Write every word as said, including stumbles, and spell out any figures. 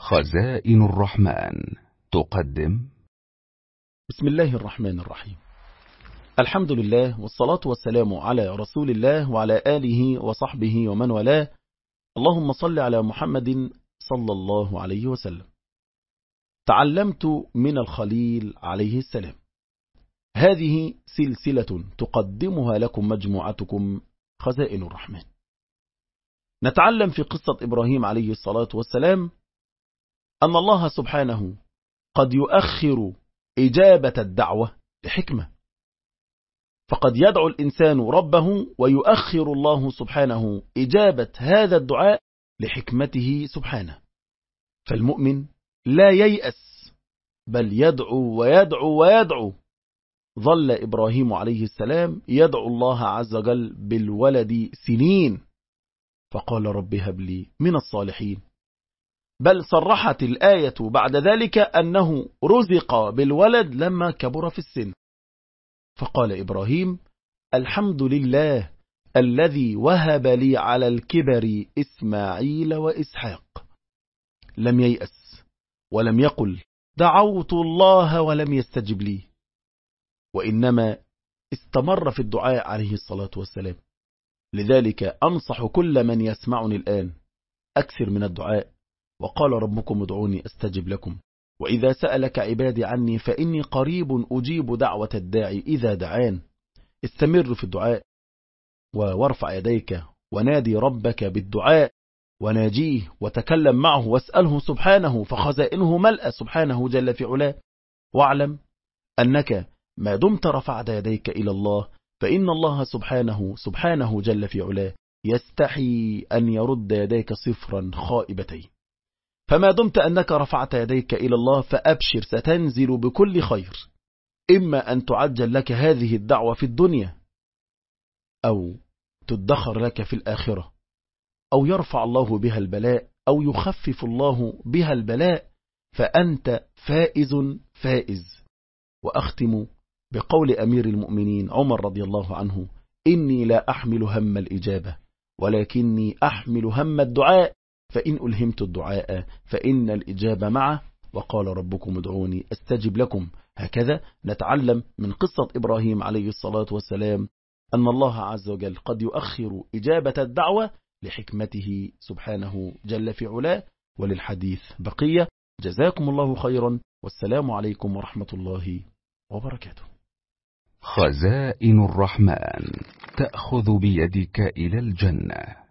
خزائن الرحمن تقدم. بسم الله الرحمن الرحيم. الحمد لله والصلاة والسلام على رسول الله وعلى آله وصحبه ومن والاه. اللهم صل على محمد صلى الله عليه وسلم. تعلمت من الخليل عليه السلام. هذه سلسلة تقدمها لكم مجموعتكم خزائن الرحمن. نتعلم في قصة إبراهيم عليه الصلاة والسلام أن الله سبحانه قد يؤخر إجابة الدعوة لحكمة، فقد يدعو الإنسان ربه ويؤخر الله سبحانه إجابة هذا الدعاء لحكمته سبحانه. فالمؤمن لا ييأس بل يدعو ويدعو ويدعو. ظل إبراهيم عليه السلام يدعو الله عز وجل بالولد سنين، فقال رب هب لي من الصالحين. بل صرحت الآية بعد ذلك أنه رزق بالولد لما كبر في السن، فقال إبراهيم الحمد لله الذي وهب لي على الكبر إسماعيل وإسحاق. لم ييأس ولم يقل دعوت الله ولم يستجب لي، وإنما استمر في الدعاء عليه الصلاة والسلام. لذلك أنصح كل من يسمعني الآن أكثر من الدعاء. وقال ربكم ادعوني أستجب لكم، وإذا سألك عبادي عني فإني قريب أجيب دعوة الداعي إذا دعان. استمر في الدعاء وارفع يديك ونادي ربك بالدعاء وناجيه وتكلم معه واسأله سبحانه، فخزائنه ملأ سبحانه جل في علاه. واعلم أنك ما دمت رفعت يديك إلى الله فإن الله سبحانه سبحانه جل في علاه يستحي أن يرد يديك صفرا خائبتين. فما دمت أنك رفعت يديك إلى الله فأبشر، ستنزل بكل خير، إما أن تعجل لك هذه الدعوة في الدنيا أو تدخر لك في الآخرة، أو يرفع الله بها البلاء أو يخفف الله بها البلاء، فأنت فائز فائز. وأختم بقول أمير المؤمنين عمر رضي الله عنه: إني لا أحمل هم الإجابة ولكني أحمل هم الدعاء، فإن ألهمت الدعاء فإن الإجابة معه، وقال ربكم ادعوني أستجب لكم. هكذا نتعلم من قصة إبراهيم عليه الصلاة والسلام أن الله عز وجل قد يؤخر إجابة الدعوة لحكمته سبحانه جل في علاه. وللحديث بقية. جزاكم الله خيرا، والسلام عليكم ورحمة الله وبركاته. خزائن الرحمن تأخذ بيدك إلى الجنة.